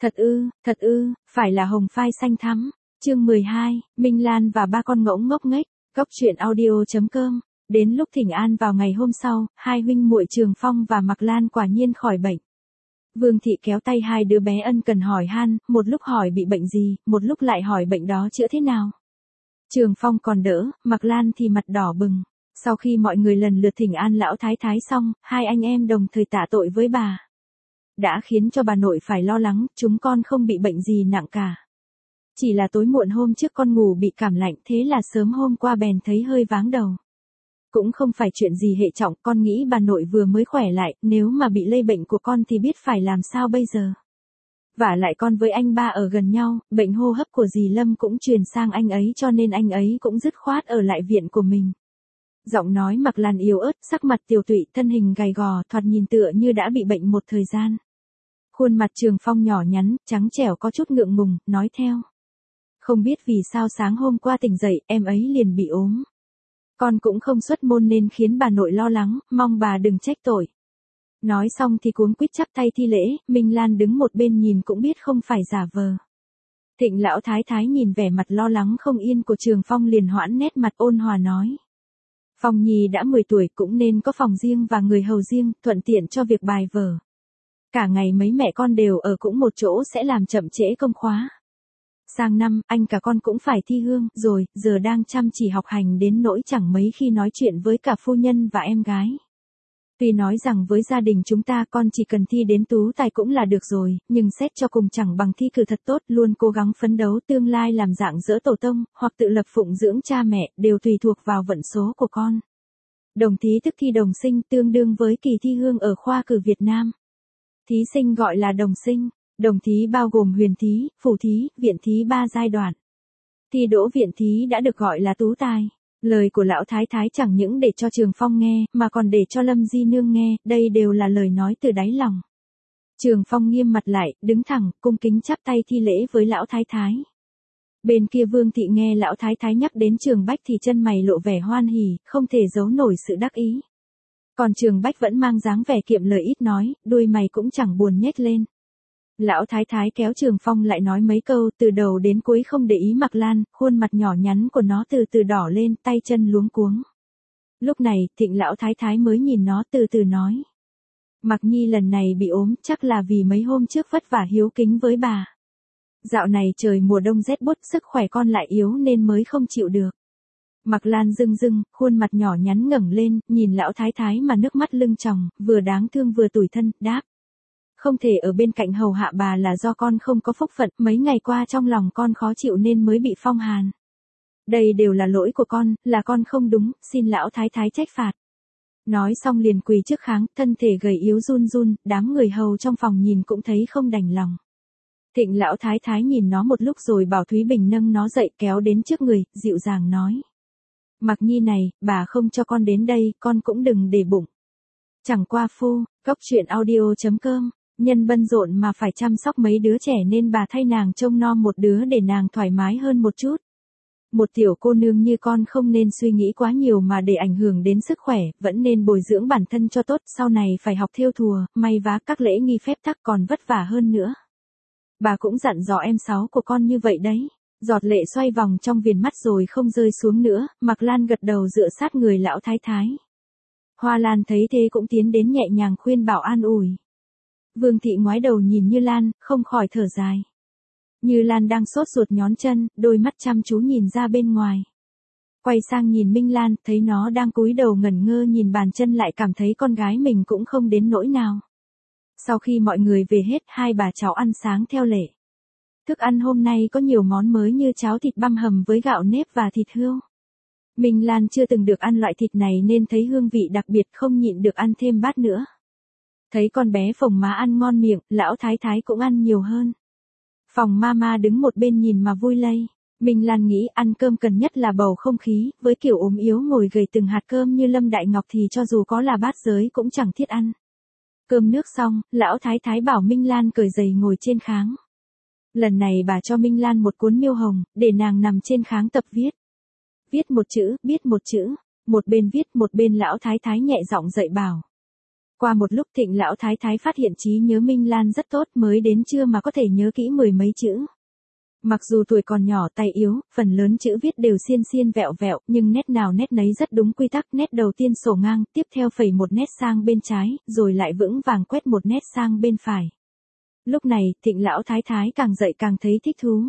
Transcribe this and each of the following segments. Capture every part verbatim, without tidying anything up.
Thật ư, thật ư, phải là hồng phai xanh thắm. Chương mười hai, Minh Lan và ba con ngỗng ngốc nghếch. Góc truyện audio.com. Đến lúc thỉnh an vào ngày hôm sau, hai huynh muội Trường Phong và Mạc Lan quả nhiên khỏi bệnh. Vương thị kéo tay hai đứa bé ân cần hỏi han, một lúc hỏi bị bệnh gì, một lúc lại hỏi bệnh đó chữa thế nào. Trường Phong còn đỡ, Mạc Lan thì mặt đỏ bừng. Sau khi mọi người lần lượt thỉnh an lão thái thái xong, hai anh em đồng thời tạ tội với bà. Đã khiến cho bà nội phải lo lắng, chúng con không bị bệnh gì nặng cả. Chỉ là tối muộn hôm trước con ngủ bị cảm lạnh, thế là sớm hôm qua bèn thấy hơi váng đầu. Cũng không phải chuyện gì hệ trọng, con nghĩ bà nội vừa mới khỏe lại, nếu mà bị lây bệnh của con thì biết phải làm sao bây giờ. Vả lại con với anh ba ở gần nhau, bệnh hô hấp của dì Lâm cũng truyền sang anh ấy cho nên anh ấy cũng dứt khoát ở lại viện của mình. Giọng nói Mạc Lan yếu ớt, sắc mặt tiều tụy, thân hình gầy gò, thoạt nhìn tựa như đã bị bệnh một thời gian. Khuôn mặt Trường Phong nhỏ nhắn, trắng trẻo có chút ngượng ngùng, nói theo. Không biết vì sao sáng hôm qua tỉnh dậy, em ấy liền bị ốm. Con cũng không xuất môn nên khiến bà nội lo lắng, mong bà đừng trách tội. Nói xong thì cuống quýt chắp tay thi lễ, Minh Lan đứng một bên nhìn cũng biết không phải giả vờ. Thịnh lão thái thái nhìn vẻ mặt lo lắng không yên của Trường Phong liền hoãn nét mặt ôn hòa nói. Phong Nhi đã mười tuổi cũng nên có phòng riêng và người hầu riêng, thuận tiện cho việc bài vở. Cả ngày mấy mẹ con đều ở cũng một chỗ sẽ làm chậm trễ công khóa. Sang năm, anh cả con cũng phải thi hương, rồi, giờ đang chăm chỉ học hành đến nỗi chẳng mấy khi nói chuyện với cả phu nhân và em gái. Tuy nói rằng với gia đình chúng ta con chỉ cần thi đến tú tài cũng là được rồi, nhưng xét cho cùng chẳng bằng thi cử thật tốt, luôn cố gắng phấn đấu tương lai làm dạng dỡ tổ tông, hoặc tự lập phụng dưỡng cha mẹ, đều tùy thuộc vào vận số của con. Đồng thí tức thi đồng sinh tương đương với kỳ thi hương ở khoa cử Việt Nam. Thí sinh gọi là đồng sinh. Đồng thí bao gồm huyền thí, phủ thí, viện thí ba giai đoạn. Thi đỗ viện thí đã được gọi là tú tài. Lời của lão thái thái chẳng những để cho Trường Phong nghe, mà còn để cho Lâm Di Nương nghe, đây đều là lời nói từ đáy lòng. Trường Phong nghiêm mặt lại, đứng thẳng, cung kính chắp tay thi lễ với lão thái thái. Bên kia Vương thị nghe lão thái thái nhắc đến Trường Bách thì chân mày lộ vẻ hoan hỉ, không thể giấu nổi sự đắc ý. Còn Trường Bách vẫn mang dáng vẻ kiệm lời ít nói, đuôi mày cũng chẳng buồn nhếch lên. Lão thái thái kéo Trường Phong lại nói mấy câu, từ đầu đến cuối không để ý Mạc Lan, khuôn mặt nhỏ nhắn của nó từ từ đỏ lên, tay chân luống cuống. Lúc này, Thịnh lão thái thái mới nhìn nó từ từ nói. Mạc Nhi lần này bị ốm, chắc là vì mấy hôm trước vất vả hiếu kính với bà. Dạo này trời mùa đông rét buốt, sức khỏe con lại yếu nên mới không chịu được. Mạc Lan rưng rưng, khuôn mặt nhỏ nhắn ngẩng lên, nhìn lão thái thái mà nước mắt lưng tròng, vừa đáng thương vừa tủi thân, đáp. Không thể ở bên cạnh hầu hạ bà là do con không có phúc phận, mấy ngày qua trong lòng con khó chịu nên mới bị phong hàn. Đây đều là lỗi của con, là con không đúng, xin lão thái thái trách phạt. Nói xong liền quỳ trước kháng, thân thể gầy yếu run run, đám người hầu trong phòng nhìn cũng thấy không đành lòng. Thịnh lão thái thái nhìn nó một lúc rồi bảo Thúy Bình nâng nó dậy kéo đến trước người, dịu dàng nói. Mạc Nhi này, bà không cho con đến đây, con cũng đừng để bụng. Chẳng qua phu, góc truyện audio.com. Nhân bận rộn mà phải chăm sóc mấy đứa trẻ nên bà thay nàng trông nom một đứa để nàng thoải mái hơn một chút. Một tiểu cô nương như con không nên suy nghĩ quá nhiều mà để ảnh hưởng đến sức khỏe, vẫn nên bồi dưỡng bản thân cho tốt, sau này phải học thêu thùa, may vá các lễ nghi phép tắc còn vất vả hơn nữa. Bà cũng dặn dò em sáu của con như vậy đấy. Giọt lệ xoay vòng trong viền mắt rồi không rơi xuống nữa, Mạc Lan gật đầu dựa sát người lão thái thái. Hoa Lan thấy thế cũng tiến đến nhẹ nhàng khuyên bảo an ủi. Vương thị ngoái đầu nhìn Như Lan, không khỏi thở dài. Như Lan đang sốt ruột nhón chân, đôi mắt chăm chú nhìn ra bên ngoài. Quay sang nhìn Minh Lan, thấy nó đang cúi đầu ngẩn ngơ nhìn bàn chân lại cảm thấy con gái mình cũng không đến nỗi nào. Sau khi mọi người về hết, hai bà cháu ăn sáng theo lệ. Thức ăn hôm nay có nhiều món mới như cháo thịt băm hầm với gạo nếp và thịt hươu. Minh Lan chưa từng được ăn loại thịt này nên thấy hương vị đặc biệt không nhịn được ăn thêm bát nữa. Thấy con bé Phồng Má ăn ngon miệng, lão thái thái cũng ăn nhiều hơn. Phòng Mama đứng một bên nhìn mà vui lây. Minh Lan nghĩ ăn cơm cần nhất là bầu không khí, với kiểu ốm yếu ngồi gầy từng hạt cơm như Lâm Đại Ngọc thì cho dù có là bát giới cũng chẳng thiết ăn. Cơm nước xong, lão thái thái bảo Minh Lan cởi giày ngồi trên kháng. Lần này bà cho Minh Lan một cuốn miêu hồng, để nàng nằm trên kháng tập viết. Viết một chữ, biết một chữ, một bên viết một bên lão thái thái nhẹ giọng dạy bảo. Qua một lúc Thịnh lão thái thái phát hiện trí nhớ Minh Lan rất tốt, mới đến trưa mà có thể nhớ kỹ mười mấy chữ. Mặc dù tuổi còn nhỏ tay yếu, phần lớn chữ viết đều xiên xiên vẹo vẹo, nhưng nét nào nét nấy rất đúng quy tắc. Nét đầu tiên sổ ngang, tiếp theo phẩy một nét sang bên trái, rồi lại vững vàng quét một nét sang bên phải. Lúc này, Thịnh lão thái thái càng dạy càng thấy thích thú.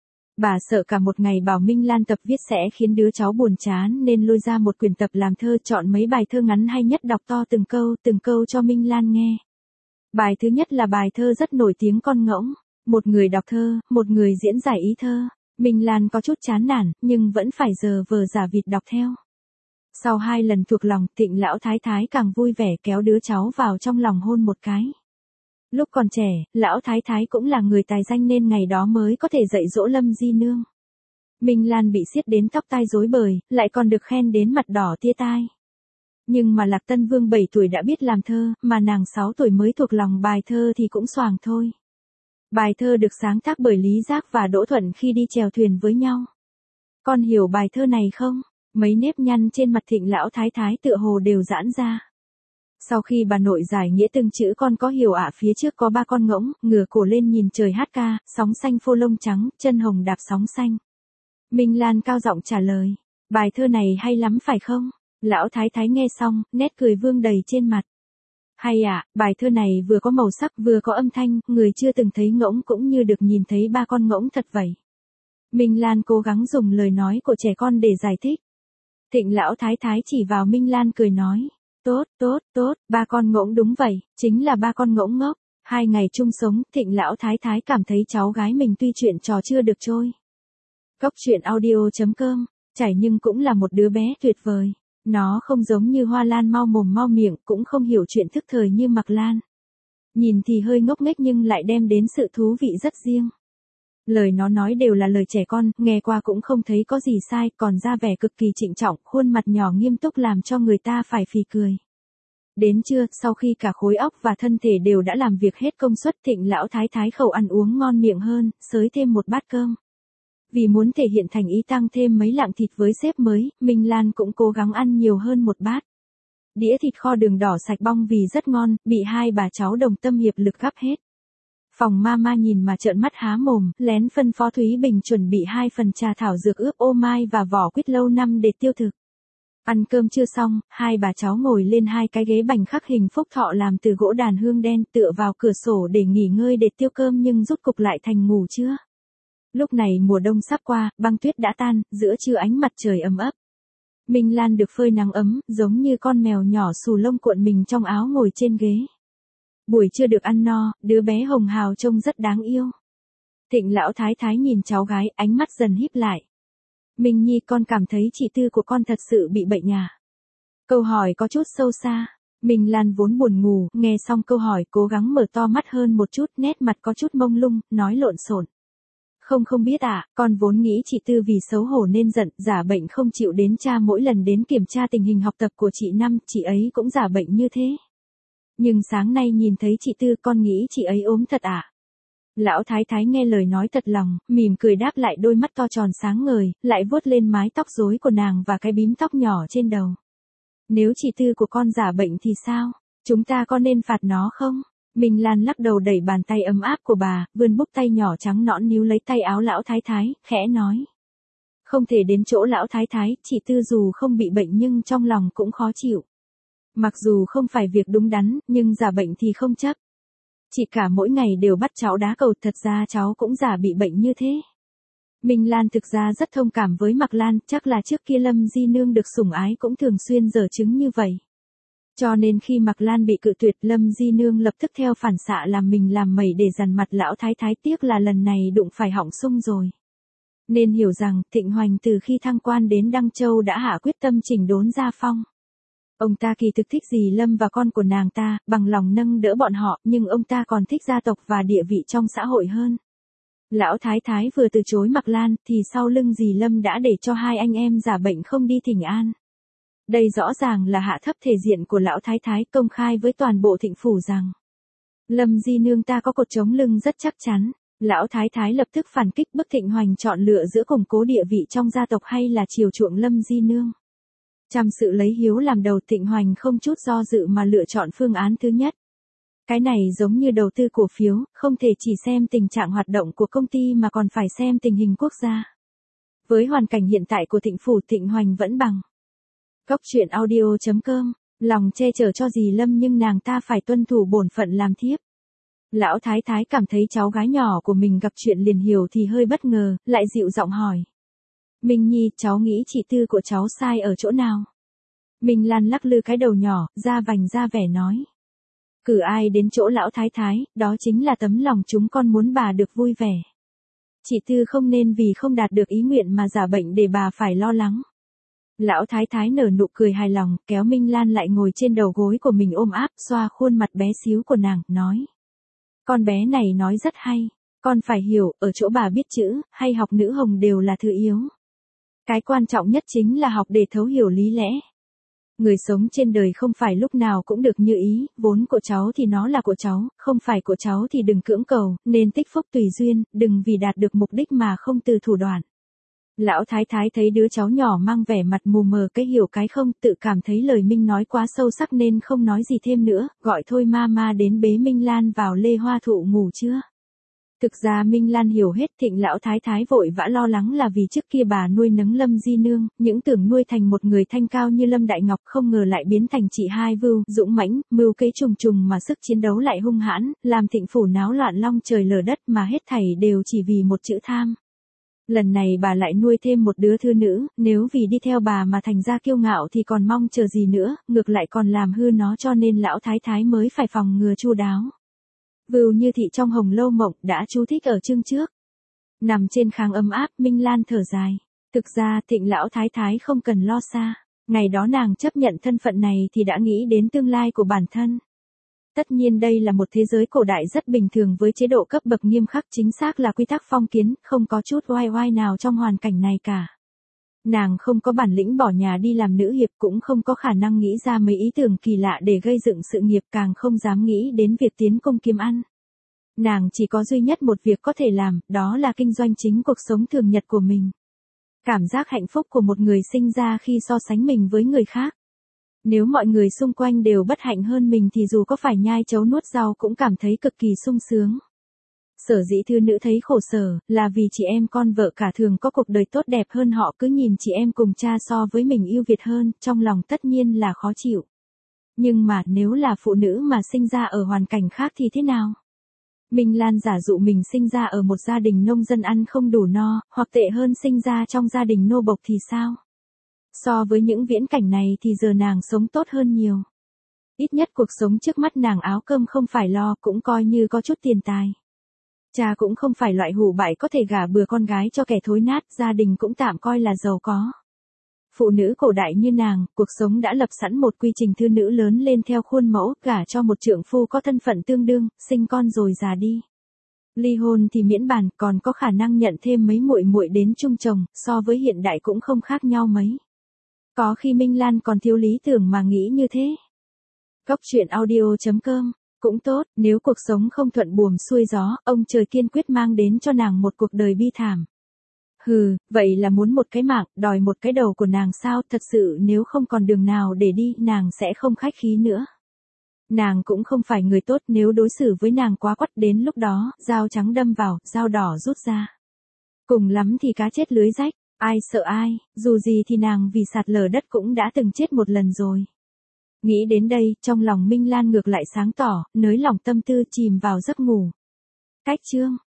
Bà sợ cả một ngày bảo Minh Lan tập viết sẽ khiến đứa cháu buồn chán, nên lôi ra một quyển tập làm thơ, chọn mấy bài thơ ngắn hay nhất đọc to từng câu, từng câu cho Minh Lan nghe. Bài thứ nhất là bài thơ rất nổi tiếng Con Ngỗng. Một người đọc thơ, một người diễn giải ý thơ. Minh Lan có chút chán nản, nhưng vẫn phải giờ vờ giả vịt đọc theo. Sau hai lần thuộc lòng, Thịnh lão thái thái càng vui vẻ kéo đứa cháu vào trong lòng hôn một cái. Lúc còn trẻ, lão thái thái cũng là người tài danh nên ngày đó mới có thể dạy dỗ Lâm Di Nương. Minh Lan bị siết đến tóc tai rối bời, lại còn được khen đến mặt đỏ tia tai. Nhưng mà Lạc Tân Vương bảy tuổi đã biết làm thơ, mà nàng sáu tuổi mới thuộc lòng bài thơ thì cũng xoàng thôi. Bài thơ được sáng tác bởi Lý Giác và Đỗ Thuận khi đi chèo thuyền với nhau. Con hiểu bài thơ này không? Mấy nếp nhăn trên mặt Thịnh lão thái thái tựa hồ đều giãn ra. Sau khi bà nội giải nghĩa từng chữ con có hiểu ạ. Phía trước có ba con ngỗng, ngửa cổ lên nhìn trời hát ca, sóng xanh phô lông trắng, chân hồng đạp sóng xanh. Minh Lan cao giọng trả lời, bài thơ này hay lắm phải không? Lão thái thái nghe xong, nét cười vương đầy trên mặt. Hay ạ, bài thơ này vừa có màu sắc vừa có âm thanh, người chưa từng thấy ngỗng cũng như được nhìn thấy ba con ngỗng thật vậy. Minh Lan cố gắng dùng lời nói của trẻ con để giải thích. Thịnh lão thái thái chỉ vào Minh Lan cười nói, tốt, tốt, tốt, ba con ngỗng đúng vậy, chính là ba con ngỗng ngốc. Hai ngày chung sống, Thịnh lão thái thái cảm thấy cháu gái mình tuy chuyện trò chưa được trôi. Cốc truyện audio chấm com, chảy nhưng cũng là một đứa bé tuyệt vời. Nó không giống như Hoa Lan mau mồm mau miệng, cũng không hiểu chuyện thức thời như Mạc Lan. Nhìn thì hơi ngốc nghếch nhưng lại đem đến sự thú vị rất riêng. Lời nó nói đều là lời trẻ con, nghe qua cũng không thấy có gì sai, còn ra vẻ cực kỳ trịnh trọng, khuôn mặt nhỏ nghiêm túc làm cho người ta phải phì cười. Đến trưa, sau khi cả khối óc và thân thể đều đã làm việc hết công suất, Thịnh lão thái thái khẩu ăn uống ngon miệng hơn, xới thêm một bát cơm. Vì muốn thể hiện thành ý tăng thêm mấy lạng thịt với sếp mới, Minh Lan cũng cố gắng ăn nhiều hơn một bát. Đĩa thịt kho đường đỏ sạch bong vì rất ngon, bị hai bà cháu đồng tâm hiệp lực gắp hết. Phòng mama nhìn mà trợn mắt há mồm, lén phân phó Thúy Bình chuẩn bị hai phần trà thảo dược ướp ô mai và vỏ quýt lâu năm để tiêu thực. Ăn cơm chưa xong, hai bà cháu ngồi lên hai cái ghế bành khắc hình phúc thọ làm từ gỗ đàn hương đen, tựa vào cửa sổ để nghỉ ngơi để tiêu cơm nhưng rút cục lại thành ngủ trưa. Lúc này mùa đông sắp qua, băng tuyết đã tan, giữa trưa ánh mặt trời ấm ấp. Minh Lan được phơi nắng ấm, giống như con mèo nhỏ xù lông cuộn mình trong áo ngồi trên ghế. Buổi trưa được ăn no, đứa bé hồng hào trông rất đáng yêu. Thịnh lão thái thái nhìn cháu gái, ánh mắt dần híp lại. Minh Nhi, con cảm thấy chị Tư của con thật sự bị bệnh à? Câu hỏi có chút sâu xa. Minh Lan vốn buồn ngủ, nghe xong câu hỏi cố gắng mở to mắt hơn một chút, nét mặt có chút mông lung, nói lộn xộn. Không không biết à, con vốn nghĩ chị Tư vì xấu hổ nên giận, giả bệnh không chịu đến cha mỗi lần đến kiểm tra tình hình học tập của chị Năm, chị ấy cũng giả bệnh như thế. Nhưng sáng nay nhìn thấy chị Tư con nghĩ chị ấy ốm thật à? Lão thái thái nghe lời nói thật lòng, mỉm cười đáp lại, đôi mắt to tròn sáng ngời, lại vuốt lên mái tóc rối của nàng và cái bím tóc nhỏ trên đầu. Nếu chị Tư của con giả bệnh thì sao? Chúng ta có nên phạt nó không? Minh Lan lắc đầu đẩy bàn tay ấm áp của bà, vươn búp tay nhỏ trắng nõn níu lấy tay áo lão thái thái, khẽ nói. Không thể đến chỗ lão thái thái, chị Tư dù không bị bệnh nhưng trong lòng cũng khó chịu. Mặc dù không phải việc đúng đắn, nhưng giả bệnh thì không chấp. Chị cả mỗi ngày đều bắt cháu đá cầu, thật ra cháu cũng giả bị bệnh như thế. Minh Lan thực ra rất thông cảm với Mạc Lan, chắc là trước kia Lâm Di Nương được sủng ái cũng thường xuyên giở chứng như vậy. Cho nên khi Mạc Lan bị cự tuyệt, Lâm Di Nương lập tức theo phản xạ làm mình làm mẩy để dằn mặt lão thái thái, tiếc là lần này đụng phải họng sung rồi. Nên hiểu rằng, Thịnh Hoành từ khi thăng quan đến Đăng Châu đã hạ quyết tâm chỉnh đốn gia phong. Ông ta kỳ thực thích dì Lâm và con của nàng ta, bằng lòng nâng đỡ bọn họ, nhưng ông ta còn thích gia tộc và địa vị trong xã hội hơn. Lão thái thái vừa từ chối Mạc Lan, thì sau lưng dì Lâm đã để cho hai anh em giả bệnh không đi thỉnh an. Đây rõ ràng là hạ thấp thể diện của lão thái thái, công khai với toàn bộ Thịnh phủ rằng Lâm Di Nương ta có cột chống lưng rất chắc chắn. Lão thái thái lập tức phản kích, bức Thịnh Hoành chọn lựa giữa củng cố địa vị trong gia tộc hay là chiều chuộng Lâm Di Nương. Chăm sự lấy hiếu làm đầu, Thịnh Hoành không chút do dự mà lựa chọn phương án thứ nhất. Cái này giống như đầu tư cổ phiếu, không thể chỉ xem tình trạng hoạt động của công ty mà còn phải xem tình hình quốc gia. Với hoàn cảnh hiện tại của Thịnh phủ, Thịnh Hoành vẫn bằng. Cốc truyện audio chấm com, lòng che chở cho dì Lâm nhưng nàng ta phải tuân thủ bổn phận làm thiếp. Lão thái thái cảm thấy cháu gái nhỏ của mình gặp chuyện liền hiểu thì hơi bất ngờ, lại dịu giọng hỏi. Minh Nhi, cháu nghĩ chị Tư của cháu sai ở chỗ nào? Minh Lan lắc lư cái đầu nhỏ, ra vành ra vẻ nói. Cử ai đến chỗ lão thái thái, đó chính là tấm lòng chúng con muốn bà được vui vẻ. Chị Tư không nên vì không đạt được ý nguyện mà giả bệnh để bà phải lo lắng. Lão thái thái nở nụ cười hài lòng, kéo Minh Lan lại ngồi trên đầu gối của mình ôm áp, xoa khuôn mặt bé xíu của nàng, nói. Con bé này nói rất hay, con phải hiểu, ở chỗ bà biết chữ, hay học nữ hồng đều là thứ yếu. Cái quan trọng nhất chính là học để thấu hiểu lý lẽ. Người sống trên đời không phải lúc nào cũng được như ý, vốn của cháu thì nó là của cháu, không phải của cháu thì đừng cưỡng cầu, nên tích phúc tùy duyên, đừng vì đạt được mục đích mà không từ thủ đoạn. Lão thái thái thấy đứa cháu nhỏ mang vẻ mặt mù mờ cái hiểu cái không, tự cảm thấy lời Minh nói quá sâu sắc nên không nói gì thêm nữa, gọi thôi mama đến bế Minh Lan vào lê hoa thụ ngủ chưa. Thực ra Minh Lan hiểu hết, Thịnh lão thái thái vội vã lo lắng là vì trước kia bà nuôi nấng Lâm Di Nương, những tưởng nuôi thành một người thanh cao như Lâm Đại Ngọc, không ngờ lại biến thành chị hai vưu, dũng mãnh, mưu kế trùng trùng mà sức chiến đấu lại hung hãn, làm Thịnh phủ náo loạn long trời lở đất mà hết thảy đều chỉ vì một chữ tham. Lần này bà lại nuôi thêm một đứa thư nữ, nếu vì đi theo bà mà thành ra kiêu ngạo thì còn mong chờ gì nữa, ngược lại còn làm hư nó, cho nên lão thái thái mới phải phòng ngừa chu đáo. Vưu như thị trong Hồng Lâu Mộng đã chú thích ở chương trước. Nằm trên kháng ấm áp, Minh Lan thở dài. Thực ra Thịnh lão thái thái không cần lo xa. Ngày đó nàng chấp nhận thân phận này thì đã nghĩ đến tương lai của bản thân. Tất nhiên đây là một thế giới cổ đại rất bình thường với chế độ cấp bậc nghiêm khắc, chính xác là quy tắc phong kiến, không có chút oai oai nào trong hoàn cảnh này cả. Nàng không có bản lĩnh bỏ nhà đi làm nữ hiệp, cũng không có khả năng nghĩ ra mấy ý tưởng kỳ lạ để gây dựng sự nghiệp, càng không dám nghĩ đến việc tiến công kiếm ăn. Nàng chỉ có duy nhất một việc có thể làm, đó là kinh doanh chính cuộc sống thường nhật của mình. Cảm giác hạnh phúc của một người sinh ra khi so sánh mình với người khác. Nếu mọi người xung quanh đều bất hạnh hơn mình thì dù có phải nhai chấu nuốt rau cũng cảm thấy cực kỳ sung sướng. Sở dĩ thư nữ thấy khổ sở, là vì chị em con vợ cả thường có cuộc đời tốt đẹp hơn họ, cứ nhìn chị em cùng cha so với mình ưu việt hơn, trong lòng tất nhiên là khó chịu. Nhưng mà nếu là phụ nữ mà sinh ra ở hoàn cảnh khác thì thế nào? Minh Lan giả dụ mình sinh ra ở một gia đình nông dân ăn không đủ no, hoặc tệ hơn sinh ra trong gia đình nô bộc thì sao? So với những viễn cảnh này thì giờ nàng sống tốt hơn nhiều. Ít nhất cuộc sống trước mắt nàng áo cơm không phải lo, cũng coi như có chút tiền tài. Cha cũng không phải loại hủ bại có thể gả bừa con gái cho kẻ thối nát, gia đình cũng tạm coi là giàu có. Phụ nữ cổ đại như nàng, cuộc sống đã lập sẵn một quy trình thư nữ lớn lên theo khuôn mẫu, gả cho một trượng phu có thân phận tương đương, sinh con rồi già đi. Ly hôn thì miễn bàn, còn có khả năng nhận thêm mấy muội muội đến chung chồng, so với hiện đại cũng không khác nhau mấy. Có khi Minh Lan còn thiếu lý tưởng mà nghĩ như thế. Cốc truyện audio chấm com. Cũng tốt, nếu cuộc sống không thuận buồm xuôi gió, ông trời kiên quyết mang đến cho nàng một cuộc đời bi thảm. Hừ, vậy là muốn một cái mạng, đòi một cái đầu của nàng sao? Thật sự nếu không còn đường nào để đi, nàng sẽ không khách khí nữa. Nàng cũng không phải người tốt, nếu đối xử với nàng quá quắt, đến lúc đó, dao trắng đâm vào, dao đỏ rút ra. Cùng lắm thì cá chết lưới rách, ai sợ ai, dù gì thì nàng vì sạt lở đất cũng đã từng chết một lần rồi. Nghĩ đến đây, trong lòng Minh Lan ngược lại sáng tỏ, nới lỏng tâm tư, chìm vào giấc ngủ. Cách chương